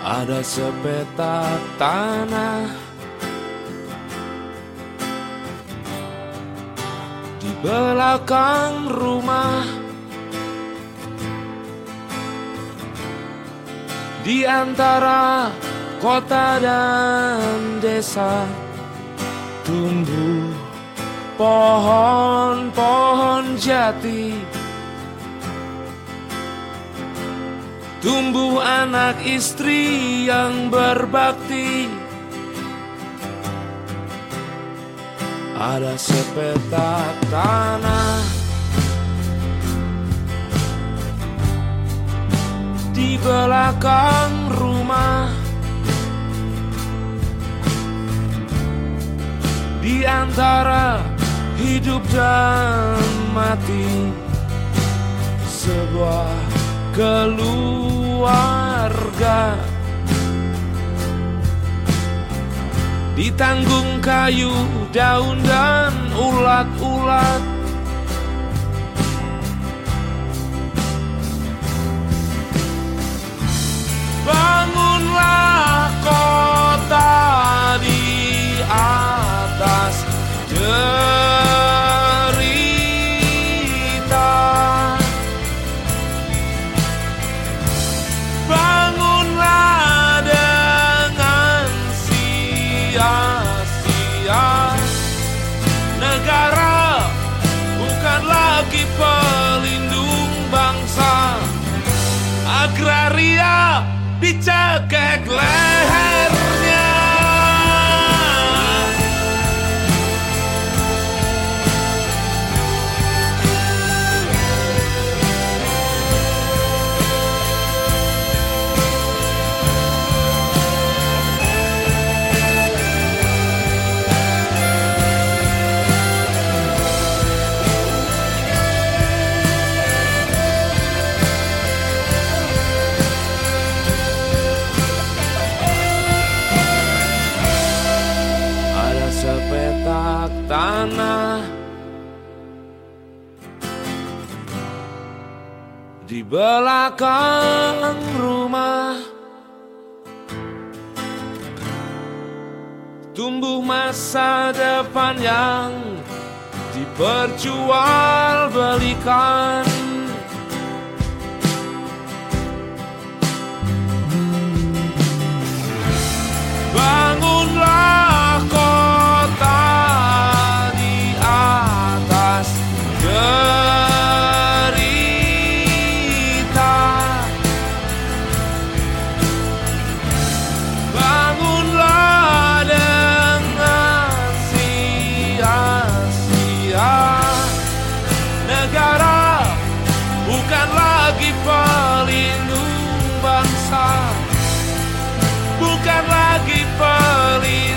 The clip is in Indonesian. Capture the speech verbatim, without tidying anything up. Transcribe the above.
Ada sepetak tanah di belakang rumah, di antara kota dan desa tumbuh pohon-pohon jati, tumbuh anak istri yang berbakti. Ada sepetak tanah di belakang rumah, di antara hidup dan mati, sebuah keluarga ditanggung kayu, daun dan ulat-ulat. Bangunlah kota di atas derita, bangunlah dengan sia-sia. Negara bukan lagi pelindung bangsa, agraria dicekek lehernya. Sepetak tanah di belakang rumah, tumbuh masa depan yang diperjualbelikan. Bangunlah kota di atas derita, bangunlah dengan sia-sia. Negara bukan lagi pelindung bangsa, bukan lagi pelindung